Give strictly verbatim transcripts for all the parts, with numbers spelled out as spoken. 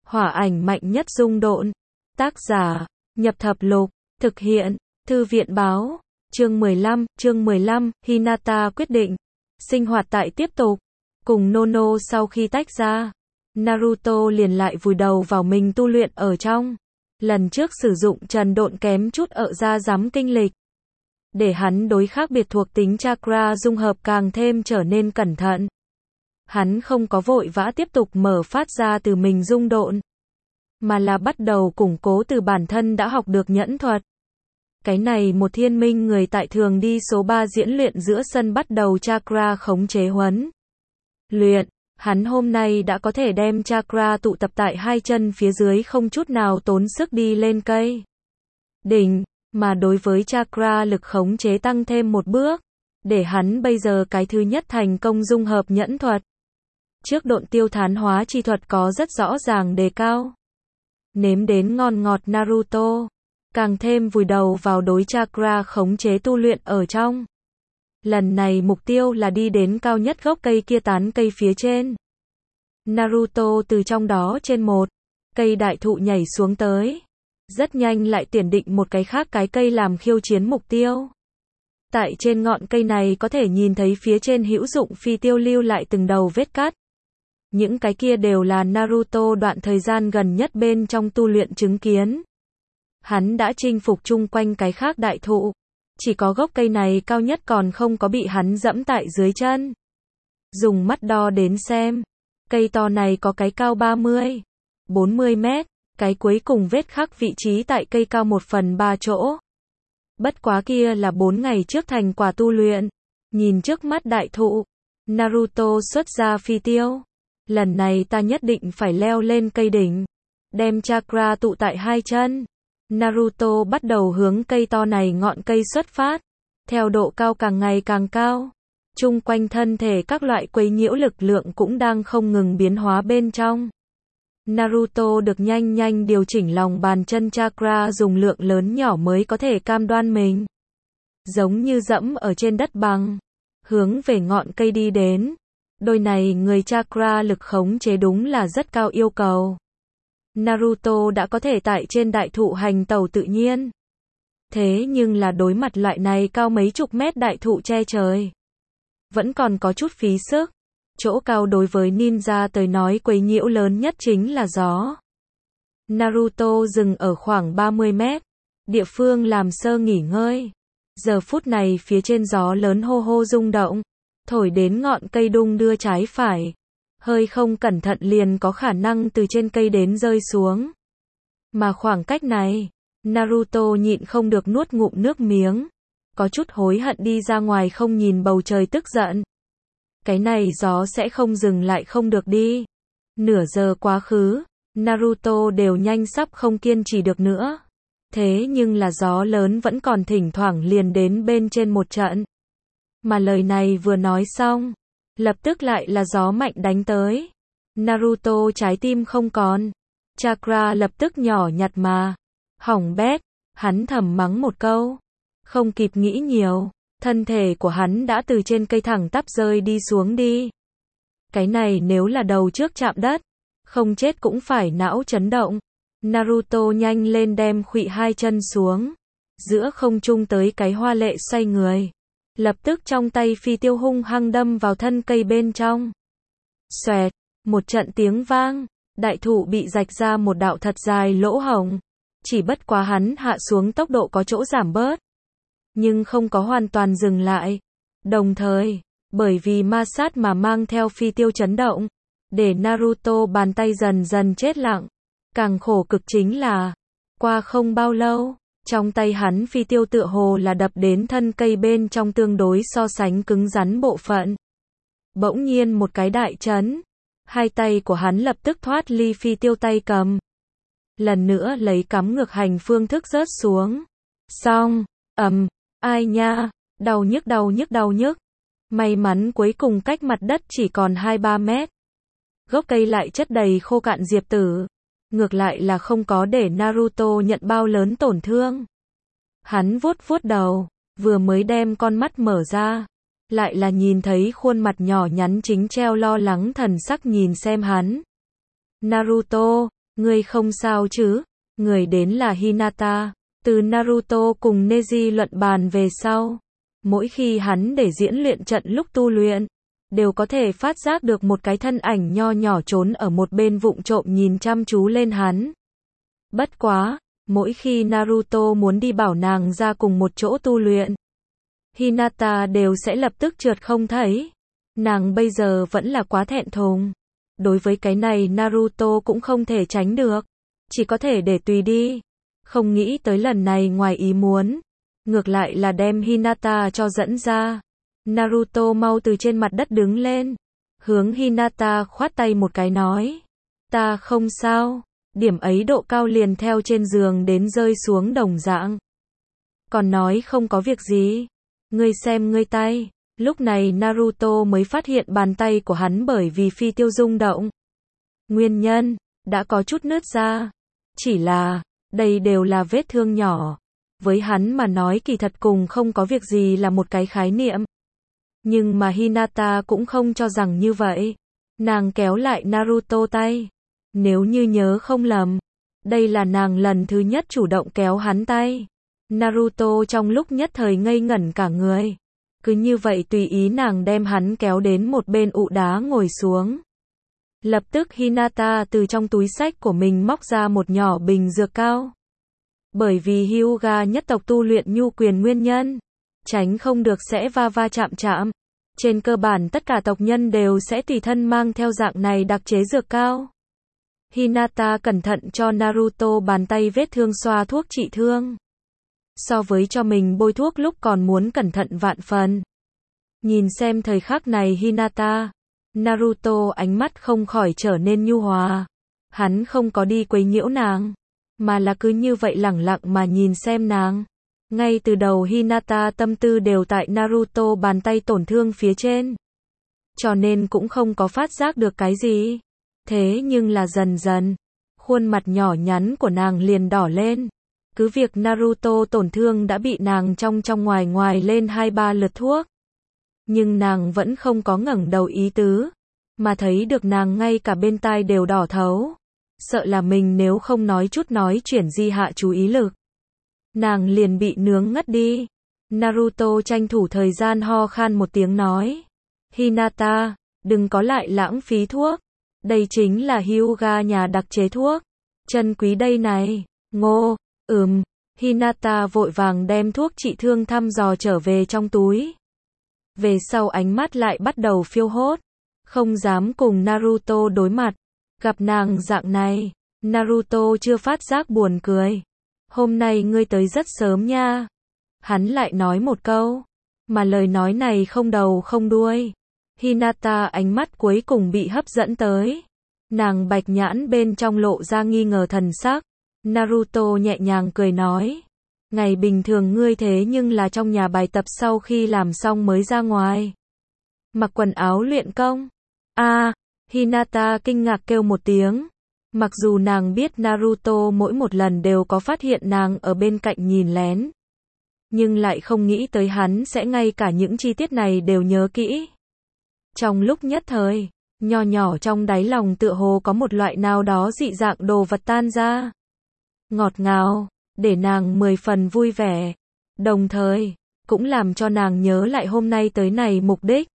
Hỏa ảnh mạnh nhất dung độn. Tác giả, Nhập Thập Lục. Thực hiện, Thư viện Báo. Chương mười lăm, chương mười lăm, Hinata quyết định. Sinh hoạt tại tiếp tục. Cùng Nono sau khi tách ra, Naruto liền lại vùi đầu vào mình tu luyện ở trong. Lần trước sử dụng trần độn kém chút ở ra giám kinh lịch. Để hắn đối khác biệt thuộc tính chakra dung hợp càng thêm trở nên cẩn thận. Hắn không có vội vã tiếp tục mở phát ra từ mình dung độn, mà là bắt đầu củng cố từ bản thân đã học được nhẫn thuật. Cái này một thiên minh người tại thường đi số ba diễn luyện giữa sân bắt đầu chakra khống chế huấn luyện. Hắn hôm nay đã có thể đem chakra tụ tập tại hai chân phía dưới không chút nào tốn sức đi lên cây đỉnh, mà đối với chakra lực khống chế tăng thêm một bước, để hắn bây giờ cái thứ nhất thành công dung hợp nhẫn thuật. Trước độn tiêu thán hóa chi thuật có rất rõ ràng đề cao. Nếm đến ngon ngọt Naruto, càng thêm vùi đầu vào đối chakra khống chế tu luyện ở trong. Lần này mục tiêu là đi đến cao nhất gốc cây kia tán cây phía trên. Naruto từ trong đó trên một cây đại thụ nhảy xuống tới. Rất nhanh lại tuyển định một cái khác cái cây làm khiêu chiến mục tiêu. Tại trên ngọn cây này có thể nhìn thấy phía trên hữu dụng phi tiêu lưu lại từng đầu vết cắt. Những cái kia đều là Naruto đoạn thời gian gần nhất bên trong tu luyện chứng kiến. Hắn đã chinh phục chung quanh cái khác đại thụ. Chỉ có gốc cây này cao nhất còn không có bị hắn dẫm tại dưới chân. Dùng mắt đo đến xem. Cây to này có cái cao ba mươi, bốn mươi mét. Cái cuối cùng vết khắc vị trí tại cây cao một phần ba chỗ. Bất quá kia là bốn ngày trước thành quả tu luyện. Nhìn trước mắt đại thụ, Naruto xuất ra phi tiêu. Lần này ta nhất định phải leo lên cây đỉnh. Đem chakra tụ tại hai chân. Naruto bắt đầu hướng cây to này ngọn cây xuất phát. Theo độ cao càng ngày càng cao. Chung quanh thân thể các loại quấy nhiễu lực lượng cũng đang không ngừng biến hóa bên trong. Naruto được nhanh nhanh điều chỉnh lòng bàn chân chakra dùng lượng lớn nhỏ mới có thể cam đoan mình. Giống như dẫm ở trên đất bằng. Hướng về ngọn cây đi đến. Đôi này người chakra lực khống chế đúng là rất cao yêu cầu. Naruto đã có thể tại trên đại thụ hành tẩu tự nhiên. Thế nhưng là đối mặt loại này cao mấy chục mét đại thụ che trời. Vẫn còn có chút phí sức. Chỗ cao đối với ninja tới nói quấy nhiễu lớn nhất chính là gió. Naruto dừng ở khoảng ba mươi mét. Địa phương làm sơ nghỉ ngơi. Giờ phút này phía trên gió lớn hô hô rung động. Thổi đến ngọn cây đung đưa trái phải. Hơi không cẩn thận liền có khả năng từ trên cây đến rơi xuống. Mà khoảng cách này, Naruto nhịn không được nuốt ngụm nước miếng. Có chút hối hận đi ra ngoài không nhìn bầu trời tức giận. Cái này gió sẽ không dừng lại không được đi. Nửa giờ quá khứ, Naruto đều nhanh sắp không kiên trì được nữa. Thế nhưng là gió lớn vẫn còn thỉnh thoảng liền đến bên trên một trận. Mà lời này vừa nói xong, lập tức lại là gió mạnh đánh tới. Naruto trái tim không còn. Chakra lập tức nhỏ nhặt mà. Hỏng bét, hắn thầm mắng một câu. Không kịp nghĩ nhiều. Thân thể của hắn đã từ trên cây thẳng tắp rơi đi xuống đi. Cái này nếu là đầu trước chạm đất, không chết cũng phải não chấn động. Naruto nhanh lên đem khuỵu hai chân xuống. Giữa không trung tới cái hoa lệ xoay người. Lập tức trong tay phi tiêu hung hăng đâm vào thân cây bên trong. Xoẹt, một trận tiếng vang, đại thụ bị rạch ra một đạo thật dài lỗ hổng. Chỉ bất quá hắn hạ xuống tốc độ có chỗ giảm bớt. Nhưng không có hoàn toàn dừng lại. Đồng thời, bởi vì ma sát mà mang theo phi tiêu chấn động, để Naruto bàn tay dần dần chết lặng. Càng khổ cực chính là, qua không bao lâu, trong tay hắn phi tiêu tựa hồ là đập đến thân cây bên trong tương đối so sánh cứng rắn bộ phận. Bỗng nhiên một cái đại chấn, hai tay của hắn lập tức thoát ly phi tiêu tay cầm. Lần nữa lấy cắm ngược hành phương thức rớt xuống. Xong, ầm. Ai nha, đau nhức đau nhức đau nhức. May mắn cuối cùng cách mặt đất chỉ còn hai ba mét. Gốc cây lại chất đầy khô cạn diệp tử. Ngược lại là không có để Naruto nhận bao lớn tổn thương. Hắn vuốt vuốt đầu, vừa mới đem con mắt mở ra. Lại là nhìn thấy khuôn mặt nhỏ nhắn chính treo lo lắng thần sắc nhìn xem hắn. Naruto, Ngươi không sao chứ? Người đến là Hinata. Từ Naruto cùng Neji luận bàn về sau, mỗi khi hắn để diễn luyện trận lúc tu luyện, đều có thể phát giác được một cái thân ảnh nho nhỏ trốn ở một bên vụng trộm nhìn chăm chú lên hắn. Bất quá, mỗi khi Naruto muốn đi bảo nàng ra cùng một chỗ tu luyện, Hinata đều sẽ lập tức trượt không thấy. Nàng bây giờ vẫn là quá thẹn thùng. Đối với cái này Naruto cũng không thể tránh được, chỉ có thể để tùy đi. Không nghĩ tới lần này ngoài ý muốn, ngược lại là đem Hinata cho dẫn ra. Naruto mau từ trên mặt đất đứng lên, hướng Hinata khoát tay một cái nói, ta không sao, điểm ấy độ cao liền theo trên giường đến rơi xuống đồng dạng. Còn nói không có việc gì, ngươi xem ngươi tay. Lúc này Naruto mới phát hiện bàn tay của hắn bởi vì phi tiêu rung động. Nguyên nhân, đã có chút nứt ra. Chỉ là, đây đều là vết thương nhỏ. Với hắn mà nói kỳ thật cùng không có việc gì là một cái khái niệm. Nhưng mà Hinata cũng không cho rằng như vậy. Nàng kéo lại Naruto tay. Nếu như nhớ không lầm, đây là nàng lần thứ nhất chủ động kéo hắn tay. Naruto trong lúc nhất thời ngây ngẩn cả người. Cứ như vậy tùy ý nàng đem hắn kéo đến một bên ụ đá ngồi xuống. Lập tức Hinata từ trong túi xách của mình móc ra một nhỏ bình dược cao. Bởi vì Hyuga nhất tộc tu luyện nhu quyền nguyên nhân, tránh không được sẽ va va chạm chạm. Trên cơ bản tất cả tộc nhân đều sẽ tùy thân mang theo dạng này đặc chế dược cao. Hinata cẩn thận cho Naruto bàn tay vết thương xoa thuốc trị thương. So với cho mình bôi thuốc lúc còn muốn cẩn thận vạn phần. Nhìn xem thời khắc này Hinata, Naruto ánh mắt không khỏi trở nên nhu hòa. Hắn không có đi quấy nhiễu nàng, mà là cứ như vậy lẳng lặng mà nhìn xem nàng. Ngay từ đầu Hinata tâm tư đều tại Naruto bàn tay tổn thương phía trên, cho nên cũng không có phát giác được cái gì. Thế nhưng là dần dần, khuôn mặt nhỏ nhắn của nàng liền đỏ lên. Cứ việc Naruto tổn thương đã bị nàng trong trong ngoài ngoài lên hai ba lượt thuốc, nhưng nàng vẫn không có ngẩng đầu ý tứ, mà thấy được nàng ngay cả bên tai đều đỏ thấu. Sợ là mình nếu không nói chút nói chuyển di hạ chú ý lực, nàng liền bị nướng ngất đi. Naruto tranh thủ thời gian ho khan một tiếng nói, Hinata, đừng có lại lãng phí thuốc. Đây chính là Hyuga nhà đặc chế thuốc. Chân quý đây này. Ngô, ừm, Hinata vội vàng đem thuốc trị thương thăm dò trở về trong túi. Về sau ánh mắt lại bắt đầu phiêu hốt. Không dám cùng Naruto đối mặt. Gặp nàng dạng này, Naruto chưa phát giác buồn cười. Hôm nay ngươi tới rất sớm nha. Hắn lại nói một câu, mà lời nói này không đầu không đuôi. Hinata ánh mắt cuối cùng bị hấp dẫn tới. Nàng bạch nhãn bên trong lộ ra nghi ngờ thần sắc. Naruto nhẹ nhàng cười nói, ngày bình thường ngươi thế nhưng là trong nhà bài tập sau khi làm xong mới ra ngoài. Mặc quần áo luyện công. A, à, Hinata kinh ngạc kêu một tiếng. Mặc dù nàng biết Naruto mỗi một lần đều có phát hiện nàng ở bên cạnh nhìn lén, nhưng lại không nghĩ tới hắn sẽ ngay cả những chi tiết này đều nhớ kỹ. Trong lúc nhất thời, nho nhỏ trong đáy lòng tựa hồ có một loại nào đó dị dạng đồ vật tan ra. Ngọt ngào, để nàng mười phần vui vẻ. Đồng thời, cũng làm cho nàng nhớ lại hôm nay tới này mục đích.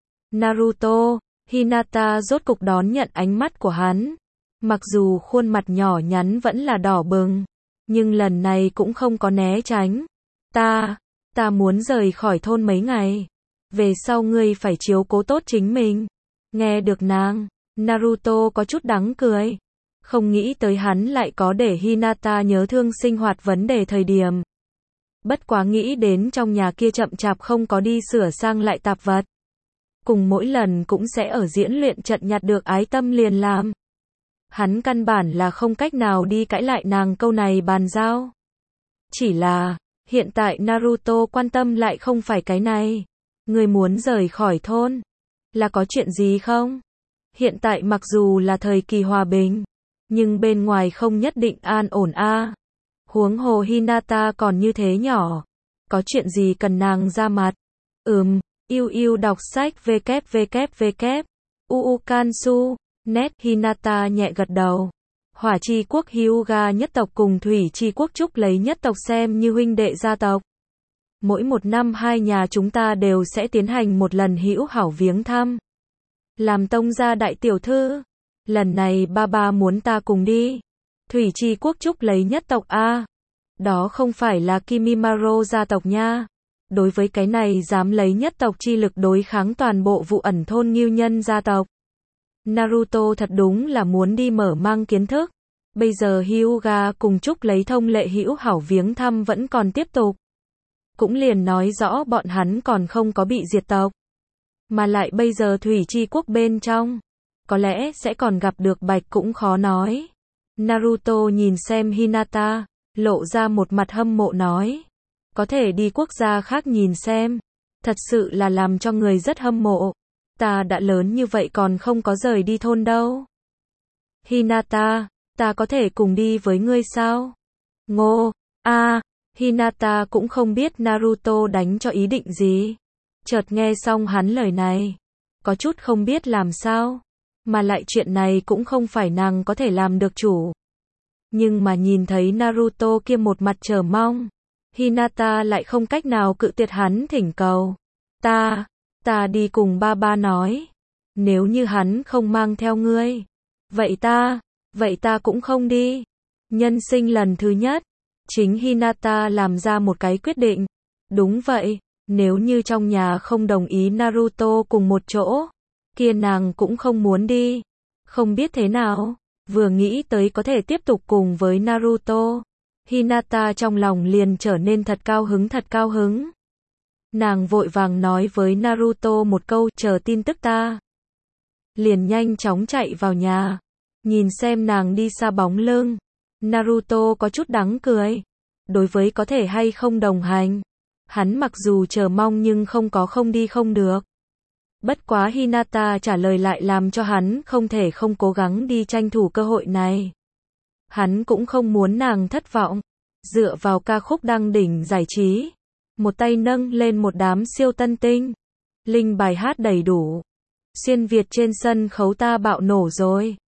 Naruto, Hinata rốt cục đón nhận ánh mắt của hắn. Mặc dù khuôn mặt nhỏ nhắn vẫn là đỏ bừng, nhưng lần này cũng không có né tránh. Ta, ta muốn rời khỏi thôn mấy ngày. Về sau ngươi phải chiếu cố tốt chính mình. Nghe được nàng, Naruto có chút đắng cười. Không nghĩ tới hắn lại có để Hinata nhớ thương sinh hoạt vấn đề thời điểm. Bất quá nghĩ đến trong nhà kia chậm chạp không có đi sửa sang lại tạp vật. Cùng mỗi lần cũng sẽ ở diễn luyện trận nhặt được ái tâm liền làm. Hắn căn bản là không cách nào đi cãi lại nàng câu này bàn giao. Chỉ là, hiện tại Naruto quan tâm lại không phải cái này. Người muốn rời khỏi thôn, là có chuyện gì không? Hiện tại mặc dù là thời kỳ hòa bình, nhưng bên ngoài không nhất định an ổn a. À. Huống hồ Hinata còn như thế nhỏ, có chuyện gì cần nàng ra mặt? Ừm, yêu yêu đọc sách www. Uukansu, net Hinata nhẹ gật đầu. Hỏa Chi quốc Hyuga nhất tộc cùng Thủy Chi quốc Trúc Lấy nhất tộc xem như huynh đệ gia tộc. Mỗi một năm hai nhà chúng ta đều sẽ tiến hành một lần hữu hảo viếng thăm. Làm tông gia đại tiểu thư. Lần này ba ba muốn ta cùng đi. Thủy Chi quốc Trúc Lấy nhất tộc a. Đó không phải là Kimimaro gia tộc nha. Đối với cái này dám lấy nhất tộc chi lực đối kháng toàn bộ vụ ẩn thôn Ngưu Nhân gia tộc. Naruto thật đúng là muốn đi mở mang kiến thức. Bây giờ Hyuga cùng Trúc Lấy thông lệ hữu hảo viếng thăm vẫn còn tiếp tục. Cũng liền nói rõ bọn hắn còn không có bị diệt tộc. Mà lại bây giờ Thủy Chi quốc bên trong, có lẽ sẽ còn gặp được Bạch cũng khó nói. Naruto nhìn xem Hinata, lộ ra một mặt hâm mộ nói. Có thể đi quốc gia khác nhìn xem. Thật sự là làm cho người rất hâm mộ. Ta đã lớn như vậy còn không có rời đi thôn đâu. Hinata, ta có thể cùng đi với ngươi sao? Ngô, a, à, Hinata cũng không biết Naruto đánh cho ý định gì. Chợt nghe xong hắn lời này, có chút không biết làm sao. Mà lại chuyện này cũng không phải nàng có thể làm được chủ. Nhưng mà nhìn thấy Naruto kia một mặt chờ mong, Hinata lại không cách nào cự tuyệt hắn thỉnh cầu. Ta, ta đi cùng ba ba nói. Nếu như hắn không mang theo ngươi, vậy ta, vậy ta cũng không đi. Nhân sinh lần thứ nhất, chính Hinata làm ra một cái quyết định. Đúng vậy, nếu như trong nhà không đồng ý Naruto cùng một chỗ, kia nàng cũng không muốn đi. Không biết thế nào, vừa nghĩ tới có thể tiếp tục cùng với Naruto, Hinata trong lòng liền trở nên thật cao hứng thật cao hứng. Nàng vội vàng nói với Naruto một câu, chờ tin tức ta. Liền nhanh chóng chạy vào nhà. Nhìn xem nàng đi xa bóng lưng, Naruto có chút đắng cười. Đối với có thể hay không đồng hành, hắn mặc dù chờ mong nhưng không có không đi không được. Bất quá Hinata trả lời lại làm cho hắn không thể không cố gắng đi tranh thủ cơ hội này. Hắn cũng không muốn nàng thất vọng. Dựa vào ca khúc đăng đỉnh giải trí, một tay nâng lên một đám siêu tân tinh. Linh bài hát đầy đủ. Xuyên Việt trên sân khấu ta bạo nổ rồi.